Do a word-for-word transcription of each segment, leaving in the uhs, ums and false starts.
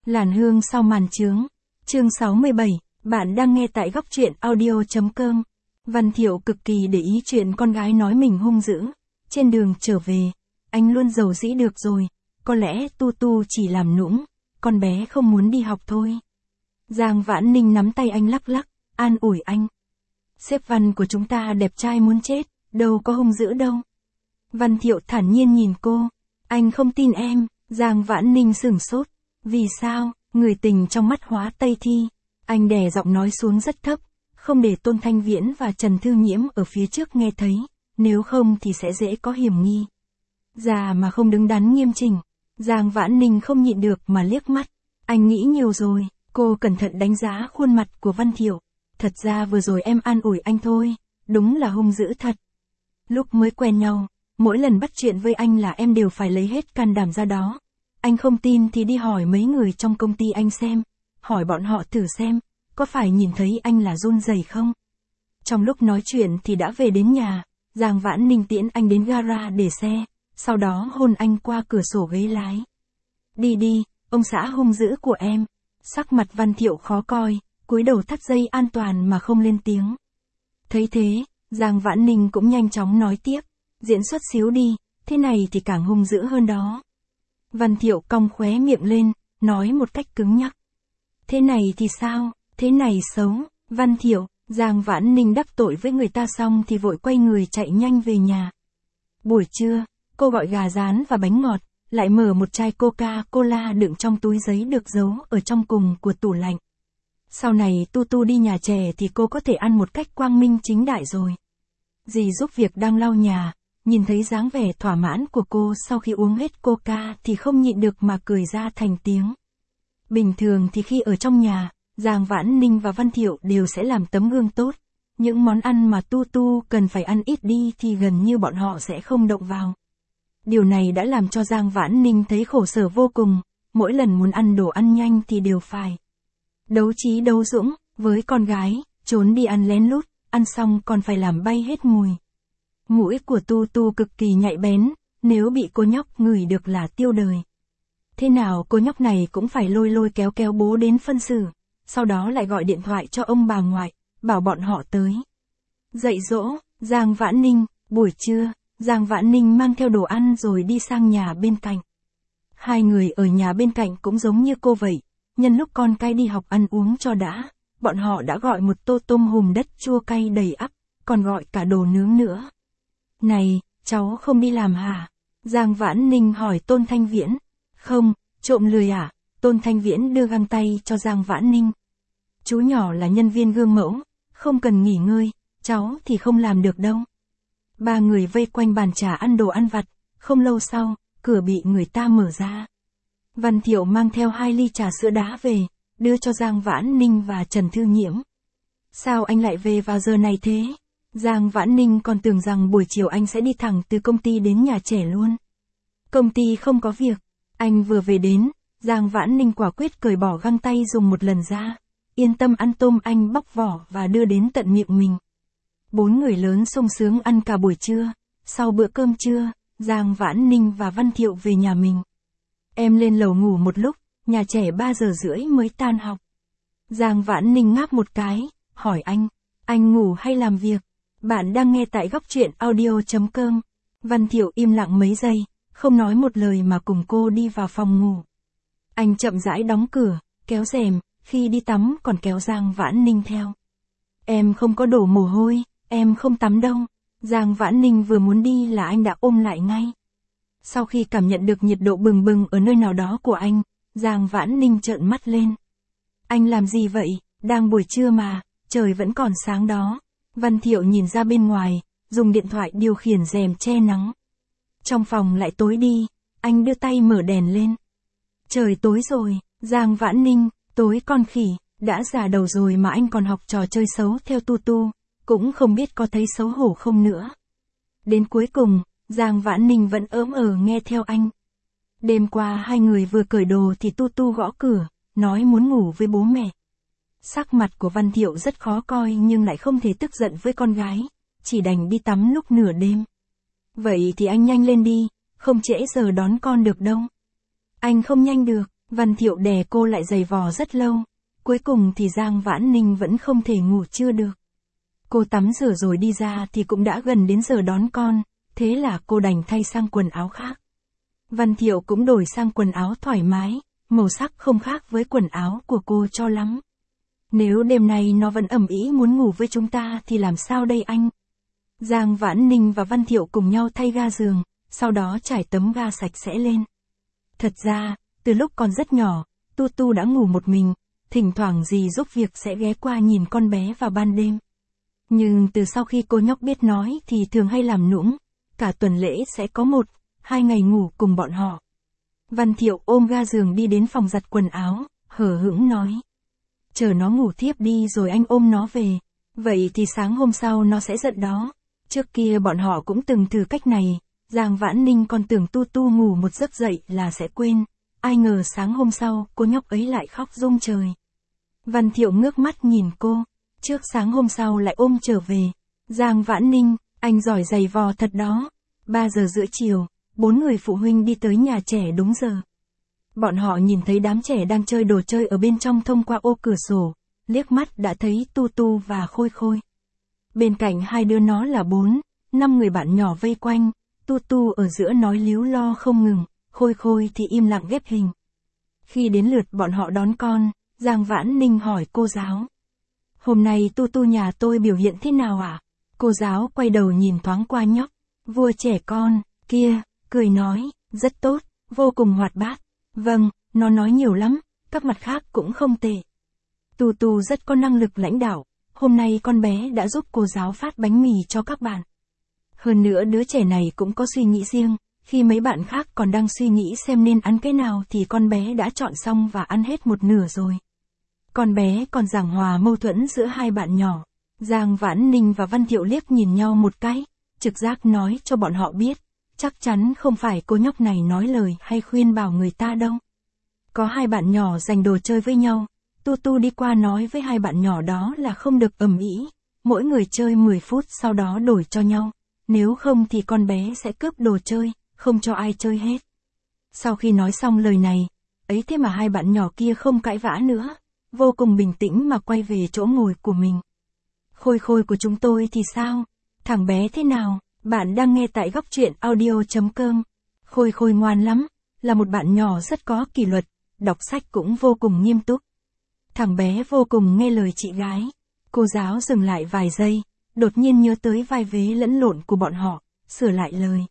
Làn hương sau màn trướng. Chương sáu mươi bảy, bạn đang nghe tại góc truyện audio.com. Văn Thiệu cực kỳ để ý chuyện con gái nói mình hung dữ. Trên đường trở về, anh luôn giàu dĩ được rồi, có lẽ Tu Tu chỉ làm nũng, con bé không muốn đi học thôi. Giang Vãn Ninh nắm tay anh lắc lắc, an ủi anh. Sếp Văn của chúng ta đẹp trai muốn chết, đâu có hung dữ đâu. Văn Thiệu thản nhiên nhìn cô, anh không tin em. Giang Vãn Ninh sửng sốt. Vì sao? Người tình trong mắt hóa Tây Thi. Anh đè giọng nói xuống rất thấp, không để Tôn Thanh Viễn và Trần Thư Nhiễm ở phía trước nghe thấy, nếu không thì sẽ dễ có hiểm nghi. Già mà không đứng đắn nghiêm chỉnh. Giang Vãn Ninh không nhịn được mà liếc mắt. Anh nghĩ nhiều rồi. Cô cẩn thận đánh giá khuôn mặt của Văn Thiệu. Thật ra vừa rồi em an ủi anh thôi, đúng là hung dữ thật. Lúc mới quen nhau, mỗi lần bắt chuyện với anh là em đều phải lấy hết can đảm ra đó. Anh không tin thì đi hỏi mấy người trong công ty anh xem, hỏi bọn họ thử xem, có phải nhìn thấy anh là run rẩy không? Trong lúc nói chuyện thì đã về đến nhà, Giang Vãn Ninh tiễn anh đến gara để xe, sau đó hôn anh qua cửa sổ ghế lái. Đi đi, ông xã hung dữ của em. Sắc mặt Văn Thiệu khó coi, cúi đầu thắt dây an toàn mà không lên tiếng. Thấy thế, Giang Vãn Ninh cũng nhanh chóng nói tiếp, diễn xuất xíu đi, thế này thì càng hung dữ hơn đó. Văn Thiệu cong khóe miệng lên, nói một cách cứng nhắc. Thế này thì sao, thế này xấu. Văn Thiệu, Giang Vãn Ninh đắc tội với người ta xong thì vội quay người chạy nhanh về nhà. Buổi trưa, cô gọi gà rán và bánh ngọt, lại mở một chai Coca-Cola đựng trong túi giấy được giấu ở trong cùng của tủ lạnh. Sau này Tu Tu đi nhà trẻ thì cô có thể ăn một cách quang minh chính đại rồi. Dì giúp việc đang lau nhà, nhìn thấy dáng vẻ thỏa mãn của cô sau khi uống hết Coca thì không nhịn được mà cười ra thành tiếng. Bình thường thì khi ở trong nhà, Giang Vãn Ninh và Văn Thiệu đều sẽ làm tấm gương tốt. Những món ăn mà Tu Tu cần phải ăn ít đi thì gần như bọn họ sẽ không động vào. Điều này đã làm cho Giang Vãn Ninh thấy khổ sở vô cùng, mỗi lần muốn ăn đồ ăn nhanh thì đều phải đấu trí đấu dũng, với con gái, trốn đi ăn lén lút, ăn xong còn phải làm bay hết mùi. Mũi của Tu Tu cực kỳ nhạy bén, nếu bị cô nhóc ngửi được là tiêu đời. Thế nào cô nhóc này cũng phải lôi lôi kéo kéo bố đến phân xử, sau đó lại gọi điện thoại cho ông bà ngoại, bảo bọn họ tới dạy dỗ. Giang Vãn Ninh, buổi trưa, Giang Vãn Ninh mang theo đồ ăn rồi đi sang nhà bên cạnh. Hai người ở nhà bên cạnh cũng giống như cô vậy, nhân lúc con cay đi học ăn uống cho đã, bọn họ đã gọi một tô tôm hùm đất chua cay đầy ắp, còn gọi cả đồ nướng nữa. Này, cháu không đi làm hả? Giang Vãn Ninh hỏi Tôn Thanh Viễn. Không, trộm lười à? Tôn Thanh Viễn đưa găng tay cho Giang Vãn Ninh. Chú nhỏ là nhân viên gương mẫu, không cần nghỉ ngơi, cháu thì không làm được đâu. Ba người vây quanh bàn trà ăn đồ ăn vặt, không lâu sau, cửa bị người ta mở ra. Văn Thiệu mang theo hai ly trà sữa đá về, đưa cho Giang Vãn Ninh và Trần Thư Nhiễm. Sao anh lại về vào giờ này thế? Giang Vãn Ninh còn tưởng rằng buổi chiều anh sẽ đi thẳng từ công ty đến nhà trẻ luôn. Công ty không có việc. Anh vừa về đến, Giang Vãn Ninh quả quyết cởi bỏ găng tay dùng một lần ra. Yên tâm ăn tôm anh bóc vỏ và đưa đến tận miệng mình. Bốn người lớn sung sướng ăn cả buổi trưa. Sau bữa cơm trưa, Giang Vãn Ninh và Văn Thiệu về nhà mình. Em lên lầu ngủ một lúc, nhà trẻ ba giờ rưỡi mới tan học. Giang Vãn Ninh ngáp một cái, hỏi anh, anh ngủ hay làm việc? Bạn đang nghe tại góc truyện audio.com. Văn Thiệu im lặng mấy giây, không nói một lời mà cùng cô đi vào phòng ngủ. Anh chậm rãi đóng cửa, kéo rèm, khi đi tắm còn kéo Giang Vãn Ninh theo. Em không có đổ mồ hôi, em không tắm đâu. Giang Vãn Ninh vừa muốn đi là anh đã ôm lại ngay. Sau khi cảm nhận được nhiệt độ bừng bừng ở nơi nào đó của anh, Giang Vãn Ninh trợn mắt lên. Anh làm gì vậy? Đang buổi trưa mà, trời vẫn còn sáng đó. Văn Thiệu nhìn ra bên ngoài, dùng điện thoại điều khiển rèm che nắng. Trong phòng lại tối đi, anh đưa tay mở đèn lên. Trời tối rồi. Giang Vãn Ninh, tối con khỉ, đã già đầu rồi mà anh còn học trò chơi xấu theo Tu Tu, cũng không biết có thấy xấu hổ không nữa. Đến cuối cùng, Giang Vãn Ninh vẫn ỡm ờ nghe theo anh. Đêm qua hai người vừa cởi đồ thì Tu Tu gõ cửa, nói muốn ngủ với bố mẹ. Sắc mặt của Văn Thiệu rất khó coi nhưng lại không thể tức giận với con gái, chỉ đành đi tắm lúc nửa đêm. Vậy thì anh nhanh lên đi, không trễ giờ đón con được đâu. Anh không nhanh được, Văn Thiệu đè cô lại giày vò rất lâu. Cuối cùng thì Giang Vãn Ninh vẫn không thể ngủ chưa được. Cô tắm rửa rồi đi ra thì cũng đã gần đến giờ đón con, thế là cô đành thay sang quần áo khác. Văn Thiệu cũng đổi sang quần áo thoải mái, màu sắc không khác với quần áo của cô cho lắm. Nếu đêm nay nó vẫn ầm ĩ muốn ngủ với chúng ta thì làm sao đây anh? Giang Vãn Ninh và Văn Thiệu cùng nhau thay ga giường, sau đó trải tấm ga sạch sẽ lên. Thật ra, từ lúc còn rất nhỏ, Tu Tu đã ngủ một mình, thỉnh thoảng dì giúp việc sẽ ghé qua nhìn con bé vào ban đêm. Nhưng từ sau khi cô nhóc biết nói thì thường hay làm nũng, cả tuần lễ sẽ có một, hai ngày ngủ cùng bọn họ. Văn Thiệu ôm ga giường đi đến phòng giặt quần áo, hờ hững nói. Chờ nó ngủ thiếp đi rồi anh ôm nó về, vậy thì sáng hôm sau nó sẽ giận đó. Trước kia bọn họ cũng từng thử cách này, Giang Vãn Ninh còn tưởng Tu Tu ngủ một giấc dậy là sẽ quên, ai ngờ sáng hôm sau cô nhóc ấy lại khóc rung trời. Văn Thiệu ngước mắt nhìn cô, trước sáng hôm sau lại ôm trở về. Giang Vãn Ninh, anh giỏi giày vò thật đó. ba giờ rưỡi chiều, bốn người phụ huynh đi tới nhà trẻ đúng giờ. Bọn họ nhìn thấy đám trẻ đang chơi đồ chơi ở bên trong thông qua ô cửa sổ, liếc mắt đã thấy Tu Tu và Khôi Khôi. Bên cạnh hai đứa nó là bốn, năm người bạn nhỏ vây quanh, Tu Tu ở giữa nói líu lo không ngừng, Khôi Khôi thì im lặng ghép hình. Khi đến lượt bọn họ đón con, Giang Vãn Ninh hỏi cô giáo. Hôm nay Tu Tu nhà tôi biểu hiện thế nào ạ? À? Cô giáo quay đầu nhìn thoáng qua nhóc, vua trẻ con, kia, cười nói, rất tốt, vô cùng hoạt bát. Vâng, nó nói nhiều lắm, các mặt khác cũng không tệ. Tu Tu rất có năng lực lãnh đạo, hôm nay con bé đã giúp cô giáo phát bánh mì cho các bạn. Hơn nữa đứa trẻ này cũng có suy nghĩ riêng, khi mấy bạn khác còn đang suy nghĩ xem nên ăn cái nào thì con bé đã chọn xong và ăn hết một nửa rồi. Con bé còn giảng hòa mâu thuẫn giữa hai bạn nhỏ. Giang Vãn Ninh và Văn Thiệu liếc nhìn nhau một cái, trực giác nói cho bọn họ biết, chắc chắn không phải cô nhóc này nói lời hay khuyên bảo người ta đâu. Có hai bạn nhỏ giành đồ chơi với nhau, Tu Tu đi qua nói với hai bạn nhỏ đó là không được ầm ĩ, mỗi người chơi mười phút sau đó đổi cho nhau, nếu không thì con bé sẽ cướp đồ chơi, không cho ai chơi hết. Sau khi nói xong lời này, ấy thế mà hai bạn nhỏ kia không cãi vã nữa, vô cùng bình tĩnh mà quay về chỗ ngồi của mình. Khôi Khôi của chúng tôi thì sao? Thằng bé thế nào? Bạn đang nghe tại góc truyện audio chấm com. Khôi Khôi ngoan lắm, là một bạn nhỏ rất có kỷ luật, đọc sách cũng vô cùng nghiêm túc. Thằng bé vô cùng nghe lời chị gái. Cô giáo dừng lại vài giây, đột nhiên nhớ tới vai vế lẫn lộn của bọn họ, sửa lại lời.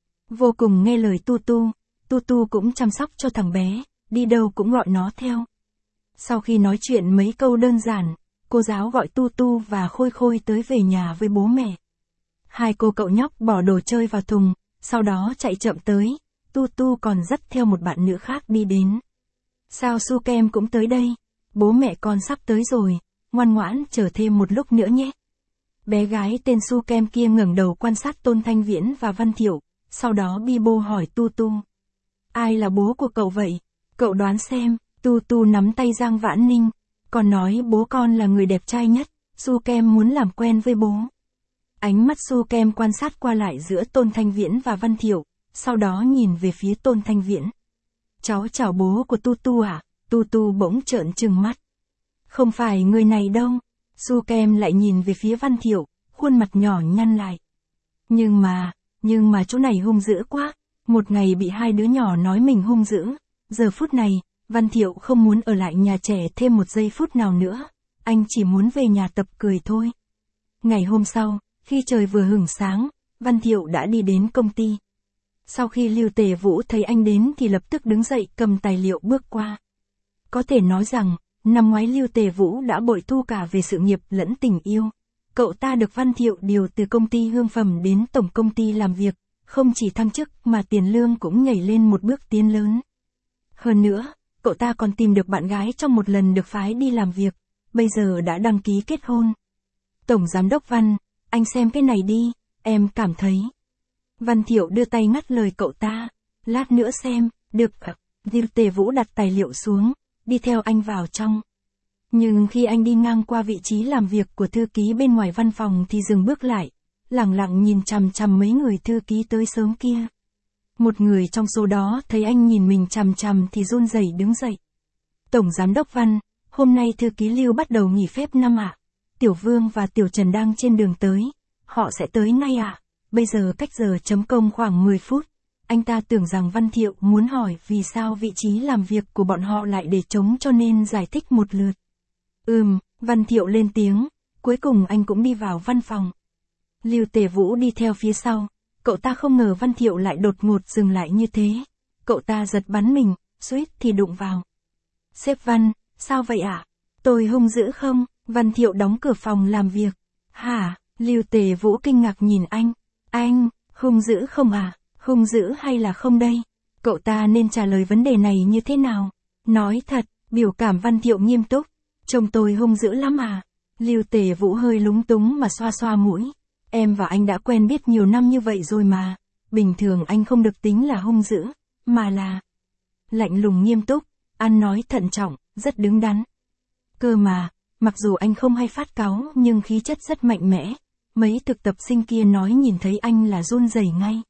Vô cùng nghe lời Tu Tu, Tu Tu cũng chăm sóc cho thằng bé, đi đâu cũng gọi nó theo. Sau khi nói chuyện mấy câu đơn giản, cô giáo gọi Tu Tu và Khôi Khôi tới về nhà với bố mẹ. Hai cô cậu nhóc bỏ đồ chơi vào thùng, sau đó chạy chậm tới, Tu Tu còn dắt theo một bạn nữ khác đi đến. Sao Su Kem cũng tới đây? Bố mẹ con sắp tới rồi, ngoan ngoãn chờ thêm một lúc nữa nhé. Bé gái tên Su Kem kia ngẩng đầu quan sát Tôn Thanh Viễn và Văn Thiệu, sau đó bi bô hỏi Tu Tu. Ai là bố của cậu vậy? Cậu đoán xem. Tu Tu nắm tay Giang Vãn Ninh, còn nói bố con là người đẹp trai nhất, Su Kem muốn làm quen với bố. Ánh mắt Su Kem quan sát qua lại giữa Tôn Thanh Viễn và Văn Thiệu, sau đó nhìn về phía Tôn Thanh Viễn. Cháu chào bố của Tu Tu à? Tu Tu bỗng trợn trừng mắt. Không phải người này đâu. Su Kem lại nhìn về phía Văn Thiệu, khuôn mặt nhỏ nhăn lại. Nhưng mà, nhưng mà chỗ này hung dữ quá, một ngày bị hai đứa nhỏ nói mình hung dữ, giờ phút này, Văn Thiệu không muốn ở lại nhà trẻ thêm một giây phút nào nữa, anh chỉ muốn về nhà tập cười thôi. Ngày hôm sau, khi trời vừa hửng sáng, Văn Thiệu đã đi đến công ty. Sau khi Lưu Tề Vũ thấy anh đến thì lập tức đứng dậy cầm tài liệu bước qua. Có thể nói rằng, năm ngoái Lưu Tề Vũ đã bội thu cả về sự nghiệp lẫn tình yêu. Cậu ta được Văn Thiệu điều từ công ty hương phẩm đến tổng công ty làm việc, không chỉ thăng chức mà tiền lương cũng nhảy lên một bước tiến lớn. Hơn nữa, cậu ta còn tìm được bạn gái trong một lần được phái đi làm việc, bây giờ đã đăng ký kết hôn. Tổng giám đốc Văn, anh xem cái này đi, em cảm thấy. Văn Thiệu đưa tay ngắt lời cậu ta, lát nữa xem, được ạ. Lưu Tề Vũ đặt tài liệu xuống, đi theo anh vào trong. Nhưng khi anh đi ngang qua vị trí làm việc của thư ký bên ngoài văn phòng thì dừng bước lại, lẳng lặng nhìn chằm chằm mấy người thư ký tới sớm kia. Một người trong số đó thấy anh nhìn mình chằm chằm thì run rẩy đứng dậy. Tổng Giám đốc Văn, hôm nay thư ký Lưu bắt đầu nghỉ phép năm ạ. Tiểu Vương và Tiểu Trần đang trên đường tới. Họ sẽ tới ngay ạ. Bây giờ cách giờ chấm công khoảng mười phút. Anh ta tưởng rằng Văn Thiệu muốn hỏi vì sao vị trí làm việc của bọn họ lại để trống cho nên giải thích một lượt. Ừm, Văn Thiệu lên tiếng. Cuối cùng anh cũng đi vào văn phòng. Lưu Tề Vũ đi theo phía sau. Cậu ta không ngờ Văn Thiệu lại đột ngột dừng lại như thế. Cậu ta giật bắn mình, suýt thì đụng vào. Sếp Văn, sao vậy ạ? À? Tôi hung dữ không? Văn Thiệu đóng cửa phòng làm việc. Hả? Lưu Tề Vũ kinh ngạc nhìn anh. Anh, hung dữ không à? Hung dữ hay là không đây? Cậu ta nên trả lời vấn đề này như thế nào? Nói thật, biểu cảm Văn Thiệu nghiêm túc. Trông tôi hung dữ lắm à? Lưu Tề Vũ hơi lúng túng mà xoa xoa mũi. Em và anh đã quen biết nhiều năm như vậy rồi mà. Bình thường anh không được tính là hung dữ, mà là lạnh lùng nghiêm túc, ăn nói thận trọng, rất đứng đắn. Cơ mà, mặc dù anh không hay phát cáu nhưng khí chất rất mạnh mẽ. Mấy thực tập sinh kia nói nhìn thấy anh là run rẩy ngay.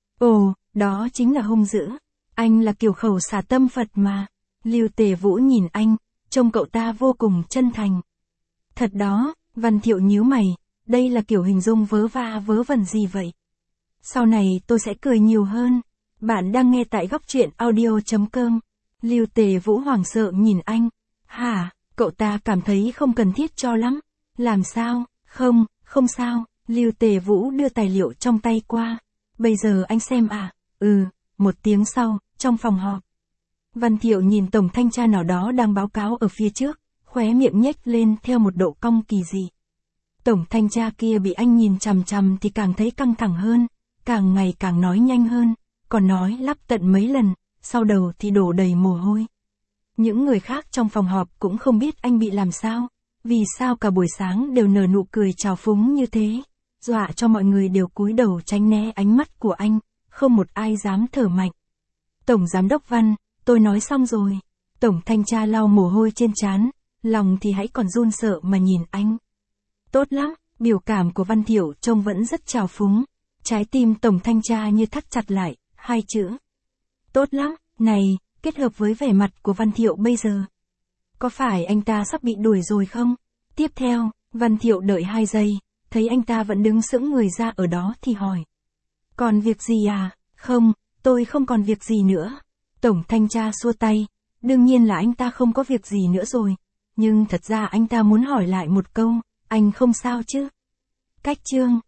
Ồ, đó chính là hung dữ. Anh là kiểu khẩu xả tâm Phật mà. Lưu Tề Vũ nhìn anh, trông cậu ta vô cùng chân thành. Thật đó, Văn Thiệu nhíu mày, đây là kiểu hình dung vớ va vớ vẩn gì vậy? Sau này tôi sẽ cười nhiều hơn. Bạn đang nghe tại góc truyện audio chấm com. Lưu Tề Vũ hoảng sợ nhìn anh. Hả, cậu ta cảm thấy không cần thiết cho lắm. Làm sao? Không, không sao. Lưu Tề Vũ đưa tài liệu trong tay qua. Bây giờ anh xem à? Ừ, một tiếng sau, trong phòng họp. Văn Thiệu nhìn tổng thanh tra nào đó đang báo cáo ở phía trước, khóe miệng nhếch lên theo một độ cong kỳ dị. Tổng thanh tra kia bị anh nhìn chằm chằm thì càng thấy căng thẳng hơn, càng ngày càng nói nhanh hơn, còn nói lắp tận mấy lần, sau đầu thì đổ đầy mồ hôi. Những người khác trong phòng họp cũng không biết anh bị làm sao, vì sao cả buổi sáng đều nở nụ cười trào phúng như thế, dọa cho mọi người đều cúi đầu tránh né ánh mắt của anh, không một ai dám thở mạnh. Tổng Giám đốc Văn, tôi nói xong rồi. Tổng thanh tra lau mồ hôi trên trán, lòng thì hãy còn run sợ mà nhìn anh. Tốt lắm, biểu cảm của Văn Thiệu trông vẫn rất trào phúng. Trái tim tổng thanh tra như thắt chặt lại, hai chữ. Tốt lắm, này, kết hợp với vẻ mặt của Văn Thiệu bây giờ. Có phải anh ta sắp bị đuổi rồi không? Tiếp theo, Văn Thiệu đợi hai giây, thấy anh ta vẫn đứng sững người ra ở đó thì hỏi. Còn việc gì à? Không, tôi không còn việc gì nữa. Tổng thanh tra xua tay, đương nhiên là anh ta không có việc gì nữa rồi. Nhưng thật ra anh ta muốn hỏi lại một câu, anh không sao chứ? Cách chương